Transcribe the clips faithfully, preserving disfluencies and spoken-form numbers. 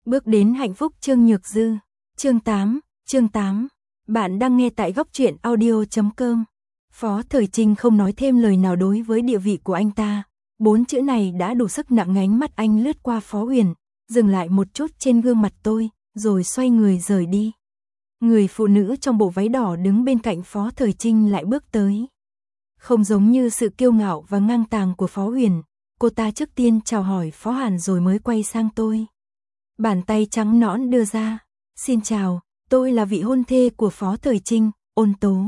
Bước đến hạnh phúc Trương Nhược Dư. Chương tám, chương tám. Bạn đang nghe tại góc truyện audio chấm com. Phó Thời Trinh không nói thêm lời nào đối với địa vị của anh ta. Bốn chữ này đã đủ sức nặng ánh mắt anh lướt qua Phó Huyền, dừng lại một chút trên gương mặt tôi, rồi xoay người rời đi. Người phụ nữ trong bộ váy đỏ đứng bên cạnh Phó Thời Trinh lại bước tới. Không giống như sự kiêu ngạo và ngang tàng của Phó Huyền, cô ta trước tiên chào hỏi Phó Hàn rồi mới quay sang tôi. Bàn tay trắng nõn đưa ra. Xin chào, tôi là vị hôn thê của Phó Thời Trinh, Ôn Tố.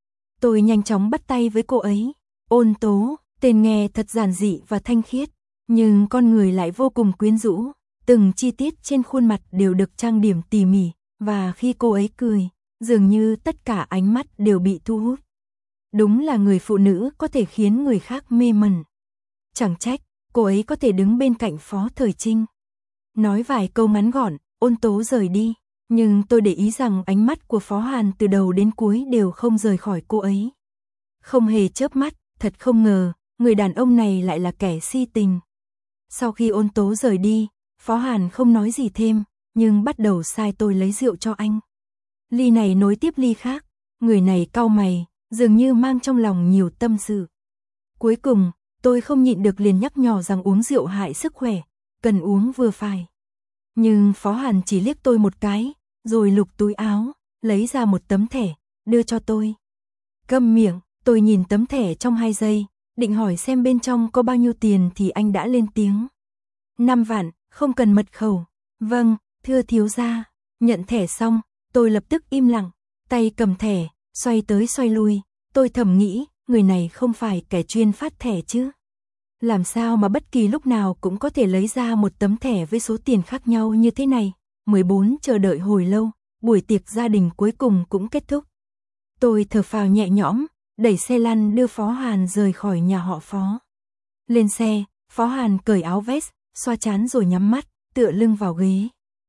Tôi nhanh chóng bắt tay với cô ấy. Ôn Tố, tên nghe thật giản dị và thanh khiết, nhưng con người lại vô cùng quyến rũ. Từng chi tiết trên khuôn mặt đều được trang điểm tỉ mỉ, và khi cô ấy cười, dường như tất cả ánh mắt đều bị thu hút. Đúng là người phụ nữ có thể khiến người khác mê mẩn. Chẳng trách, cô ấy có thể đứng bên cạnh Phó Thời Trinh. Nói vài câu ngắn gọn, Ôn Tố rời đi, nhưng tôi để ý rằng ánh mắt của Phó Hàn từ đầu đến cuối đều không rời khỏi cô ấy. Không hề chớp mắt, thật không ngờ, người đàn ông này lại là kẻ si tình. Sau khi Ôn Tố rời đi, Phó Hàn không nói gì thêm, nhưng bắt đầu sai tôi lấy rượu cho anh. Ly này nối tiếp ly khác, người này cau mày, dường như mang trong lòng nhiều tâm sự. Cuối cùng, tôi không nhịn được liền nhắc nhở rằng uống rượu hại sức khỏe, cần uống vừa phải. Nhưng Phó Hàn chỉ liếc tôi một cái, rồi lục túi áo, lấy ra một tấm thẻ, đưa cho tôi. Câm miệng, tôi nhìn tấm thẻ trong hai giây, định hỏi xem bên trong có bao nhiêu tiền thì anh đã lên tiếng. Năm vạn, không cần mật khẩu. Vâng, thưa thiếu gia. Nhận thẻ xong, tôi lập tức im lặng, tay cầm thẻ, xoay tới xoay lui. Tôi thầm nghĩ, người này không phải kẻ chuyên phát thẻ chứ. Làm sao mà bất kỳ lúc nào cũng có thể lấy ra một tấm thẻ với số tiền khác nhau như thế này. mười bốn chờ đợi hồi lâu, buổi tiệc gia đình cuối cùng cũng kết thúc. Tôi thở phào nhẹ nhõm, đẩy xe lăn đưa Phó Hàn rời khỏi nhà họ Phó. Lên xe, Phó Hàn cởi áo vest, xoa trán rồi nhắm mắt, tựa lưng vào ghế.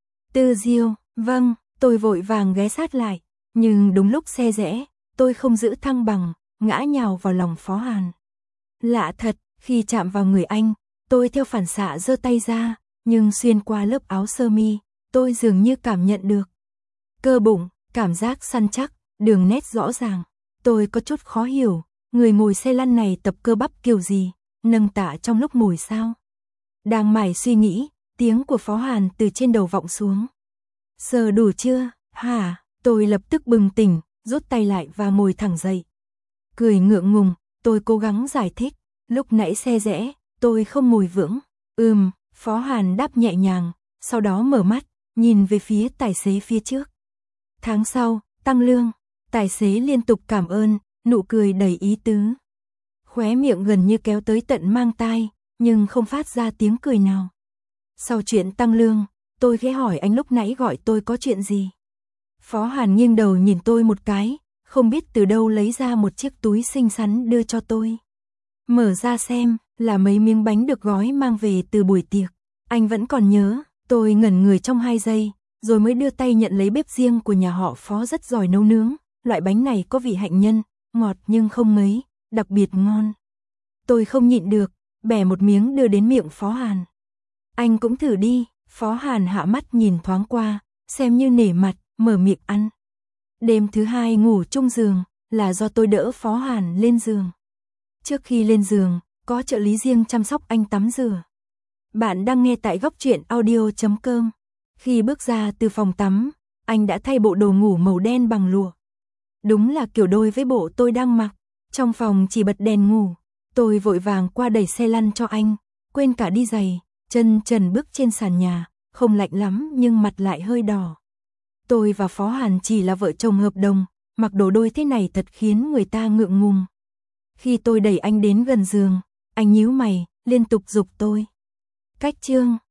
Tư Diêu, vâng, tôi vội vàng ghé sát lại, nhưng đúng lúc xe rẽ, tôi không giữ thăng bằng, ngã nhào vào lòng Phó Hàn. Lạ thật, khi chạm vào người anh, tôi theo phản xạ giơ tay ra, nhưng xuyên qua lớp áo sơ mi, tôi dường như cảm nhận được cơ bụng, cảm giác săn chắc, đường nét rõ ràng. Tôi có chút khó hiểu, người ngồi xe lăn này tập cơ bắp kiểu gì, nâng tạ trong lúc ngồi sao? Đang mải suy nghĩ, tiếng của Phó Hàn từ trên đầu vọng xuống. Sờ đủ chưa? Hả? Tôi lập tức bừng tỉnh, rút tay lại và ngồi thẳng dậy. Cười ngượng ngùng, tôi cố gắng giải thích. Lúc nãy xe rẽ, tôi không ngồi vững. Ừm, Phó Hàn đáp nhẹ nhàng, sau đó mở mắt, nhìn về phía tài xế phía trước. Tháng sau, tăng lương. Tài xế liên tục cảm ơn, nụ cười đầy ý tứ. Khóe miệng gần như kéo tới tận mang tai, nhưng không phát ra tiếng cười nào. Sau chuyện tăng lương, tôi ghé hỏi anh lúc nãy gọi tôi có chuyện gì. Phó Hàn nghiêng đầu nhìn tôi một cái, không biết từ đâu lấy ra một chiếc túi xinh xắn đưa cho tôi. Mở ra xem, là mấy miếng bánh được gói mang về từ buổi tiệc. Anh vẫn còn nhớ, tôi ngẩn người trong hai giây, rồi mới đưa tay nhận lấy bếp riêng của nhà họ Phó rất giỏi nấu nướng. Loại bánh này có vị hạnh nhân, ngọt nhưng không mấy, đặc biệt ngon. Tôi không nhịn được, bẻ một miếng đưa đến miệng Phó Hàn. Anh cũng thử đi. Phó Hàn hạ mắt nhìn thoáng qua, xem như nể mặt, mở miệng ăn. Đêm thứ hai ngủ chung giường, là do tôi đỡ Phó Hàn lên giường. Trước khi lên giường, có trợ lý riêng chăm sóc anh tắm rửa. Bạn đang nghe tại góc truyện audio chấm com. Khi bước ra từ phòng tắm, anh đã thay bộ đồ ngủ màu đen bằng lụa. Đúng là kiểu đôi với bộ tôi đang mặc. Trong phòng chỉ bật đèn ngủ, tôi vội vàng qua đẩy xe lăn cho anh, quên cả đi giày, chân trần bước trên sàn nhà, không lạnh lắm nhưng mặt lại hơi đỏ. Tôi và Phó Hàn chỉ là vợ chồng hợp đồng, mặc đồ đôi thế này thật khiến người ta ngượng ngùng. Khi tôi đẩy anh đến gần giường, anh nhíu mày, liên tục giục tôi. Cách chương,